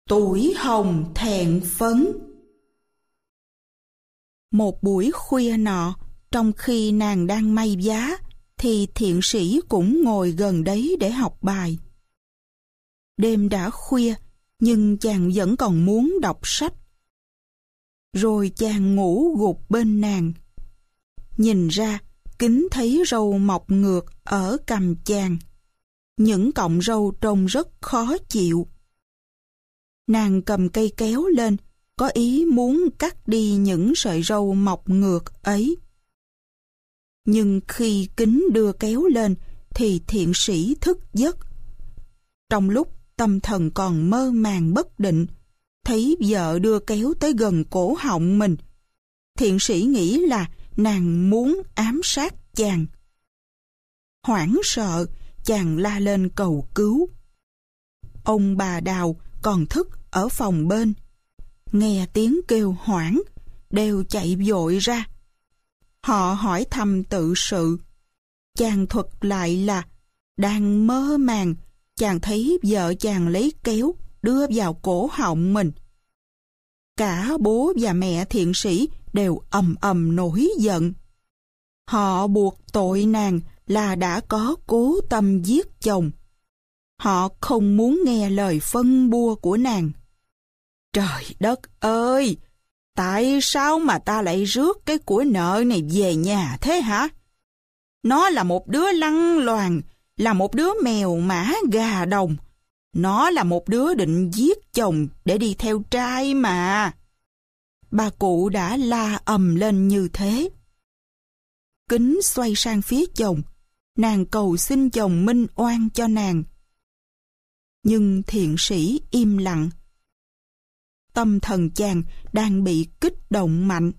Tuổi hồng thẹn phấn. Một buổi khuya nọ, trong khi nàng đang may vá, thì thiện sĩ cũng ngồi gần đấy để học bài. Đêm đã khuya, nhưng chàng vẫn còn muốn đọc sách. Rồi chàng ngủ gục bên nàng. Nhìn ra, Kính thấy râu mọc ngược ở cằm chàng. Những cọng râu trông rất khó chịu. Nàng cầm cây kéo lên, có ý muốn cắt đi những sợi râu mọc ngược ấy. Nhưng khi Kính đưa kéo lên, thì thiện sĩ thức giấc. Trong lúc tâm thần còn mơ màng bất định, thấy vợ đưa kéo tới gần cổ họng mình, thiện sĩ nghĩ là nàng muốn ám sát chàng. Hoảng sợ, chàng la lên cầu cứu. Ông bà Đào còn thức ở phòng bên, nghe tiếng kêu hoảng, đều chạy vội ra. Họ hỏi thăm tự sự. Chàng thuật lại là đang mơ màng, chàng thấy vợ chàng lấy kéo đưa vào cổ họng mình. Cả bố và mẹ thiện sĩ đều ầm ầm nổi giận. Họ buộc tội nàng là đã có cố tâm giết chồng. Họ không muốn nghe lời phân bua của nàng. Trời đất ơi! Tại sao mà ta lại rước cái của nợ này về nhà thế hả? Nó là một đứa lăng loàn, là một đứa mèo mã gà đồng. Nó là một đứa định giết chồng để đi theo trai mà. Bà cụ đã la ầm lên như thế. Kính xoay sang phía chồng, nàng cầu xin chồng minh oan cho nàng. Nhưng thiện sĩ im lặng. Tâm thần chàng đang bị kích động mạnh.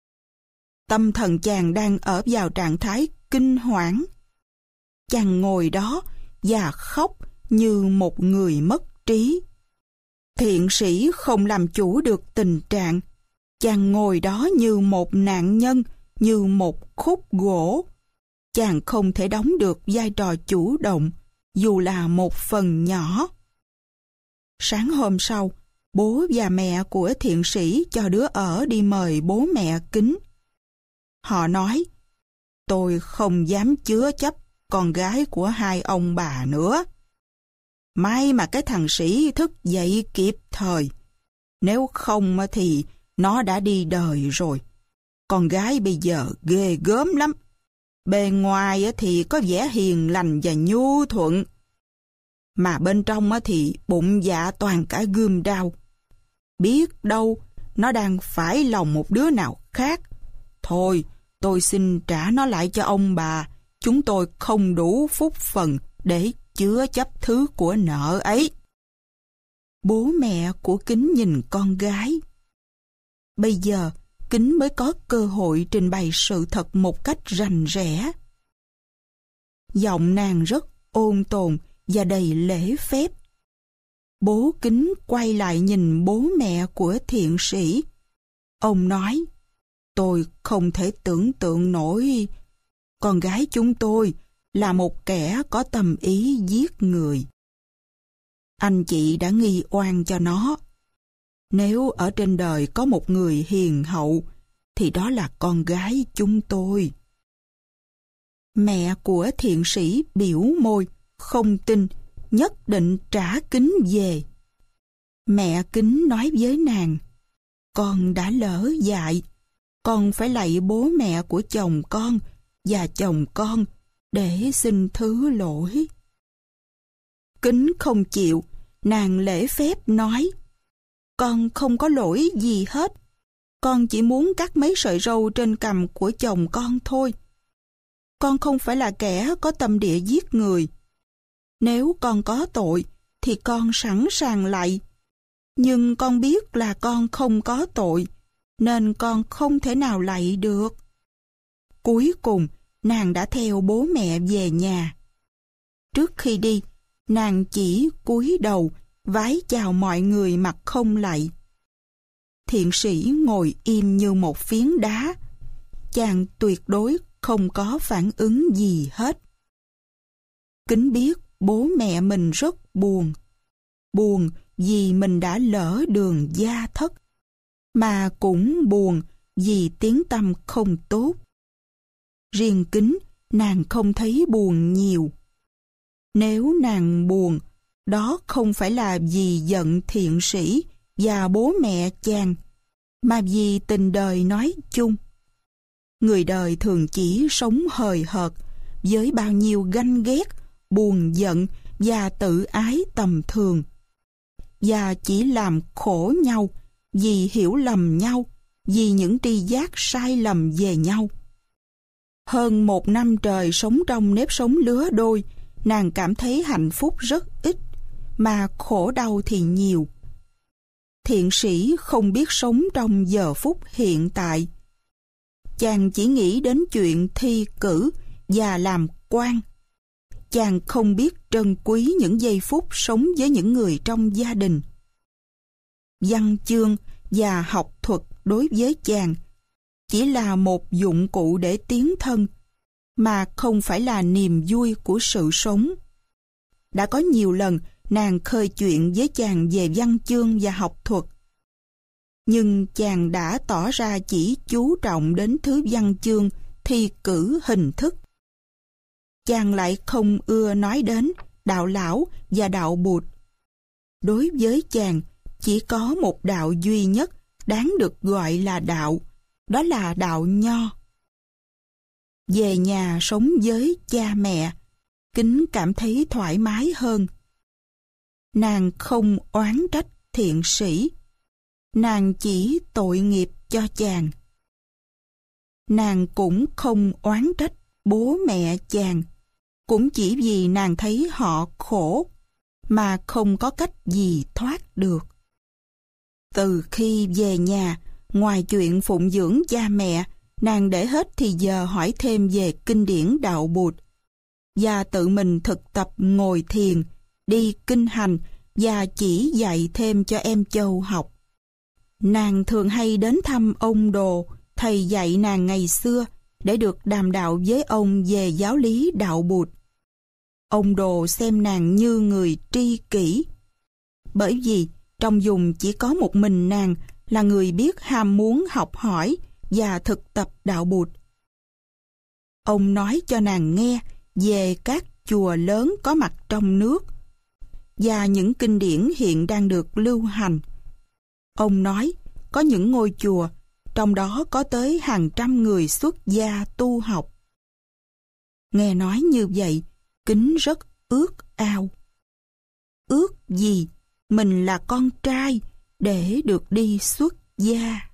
Tâm thần chàng đang ở vào trạng thái kinh hoảng. Chàng ngồi đó và khóc như một người mất trí. Thiện sĩ không làm chủ được tình trạng. Chàng ngồi đó như một nạn nhân, như một khúc gỗ. Chàng không thể đóng được vai trò chủ động, dù là một phần nhỏ. Sáng hôm sau, bố và mẹ của thiện sĩ cho đứa ở đi mời bố mẹ Kính. Họ nói, tôi không dám chứa chấp con gái của hai ông bà nữa. May mà cái thằng sĩ thức dậy kịp thời. Nếu không thì nó đã đi đời rồi. Con gái bây giờ ghê gớm lắm. Bề ngoài thì có vẻ hiền lành và nhu thuận, mà bên trong thì bụng dạ toàn cả gươm đao. Biết đâu nó đang phải lòng một đứa nào khác. Thôi, tôi xin trả nó lại cho ông bà. Chúng tôi không đủ phúc phần để chứa chấp thứ của nợ ấy. Bố mẹ của Kính nhìn con gái. Bây giờ, Kính mới có cơ hội trình bày sự thật một cách rành rẽ. Giọng nàng rất ôn tồn và đầy lễ phép. Bố Kính quay lại nhìn bố mẹ của thiện sĩ. Ông nói, tôi không thể tưởng tượng nổi. Con gái chúng tôi là một kẻ có tâm ý giết người. Anh chị đã nghi oan cho nó. Nếu ở trên đời có một người hiền hậu, thì đó là con gái chúng tôi. Mẹ của thiện sĩ biểu môi, không tin, nhất định trả Kính về. Mẹ Kính nói với nàng, con đã lỡ dại, con phải lạy bố mẹ của chồng con và chồng con để xin thứ lỗi. Kính không chịu, nàng lễ phép nói, con không có lỗi gì hết. Con chỉ muốn cắt mấy sợi râu trên cằm của chồng con thôi. Con không phải là kẻ có tâm địa giết người. Nếu con có tội, thì con sẵn sàng lạy. Nhưng con biết là con không có tội, nên con không thể nào lạy được. Cuối cùng, nàng đã theo bố mẹ về nhà. Trước khi đi, nàng chỉ cúi đầu, vái chào mọi người mặt không lạy. Thiện sĩ ngồi im như một phiến đá. Chàng tuyệt đối không có phản ứng gì hết. Kính biết bố mẹ mình rất buồn. Buồn vì mình đã lỡ đường gia thất, mà cũng buồn vì tiếng tăm không tốt. Riêng Kính, nàng không thấy buồn nhiều. Nếu nàng buồn, đó không phải là vì giận thiện sĩ và bố mẹ chàng, mà vì tình đời nói chung. Người đời thường chỉ sống hời hợt, với bao nhiêu ganh ghét, buồn giận và tự ái tầm thường, và chỉ làm khổ nhau vì hiểu lầm nhau, vì những tri giác sai lầm về nhau. Hơn 1 năm trời sống trong nếp sống lứa đôi, nàng cảm thấy hạnh phúc rất ít, mà khổ đau thì nhiều. Thiện sĩ không biết sống trong giờ phút hiện tại. Chàng chỉ nghĩ đến chuyện thi cử và làm quan. Chàng không biết trân quý những giây phút sống với những người trong gia đình. Văn chương và học thuật đối với chàng chỉ là một dụng cụ để tiến thân, mà không phải là niềm vui của sự sống. Đã có nhiều lần nàng khơi chuyện với chàng về văn chương và học thuật, nhưng chàng đã tỏ ra chỉ chú trọng đến thứ văn chương thi cử hình thức. Chàng lại không ưa nói đến đạo lão và đạo Bụt. Đối với chàng, chỉ có một đạo duy nhất đáng được gọi là đạo, đó là đạo Nho. Về nhà sống với cha mẹ, Kính cảm thấy thoải mái hơn. Nàng không oán trách thiện sĩ, nàng chỉ tội nghiệp cho chàng. Nàng cũng không oán trách bố mẹ chàng, cũng chỉ vì nàng thấy họ khổ, mà không có cách gì thoát được. Từ khi về nhà, ngoài chuyện phụng dưỡng cha mẹ, nàng để hết thì giờ hỏi thêm về kinh điển đạo Bụt, và tự mình thực tập ngồi thiền, đi kinh hành và chỉ dạy thêm cho em Châu học. Nàng thường hay đến thăm ông Đồ, thầy dạy nàng ngày xưa, để được đàm đạo với ông về giáo lý đạo Bụt. Ông Đồ xem nàng như người tri kỷ, bởi vì trong vùng chỉ có một mình nàng là người biết ham muốn học hỏi và thực tập đạo Bụt. Ông nói cho nàng nghe về các chùa lớn có mặt trong nước và những kinh điển hiện đang được lưu hành. Ông nói có những ngôi chùa, trong đó có tới hàng trăm người xuất gia tu học. Nghe nói như vậy, Kính rất ước ao. Ước gì mình là con trai để được đi xuất gia.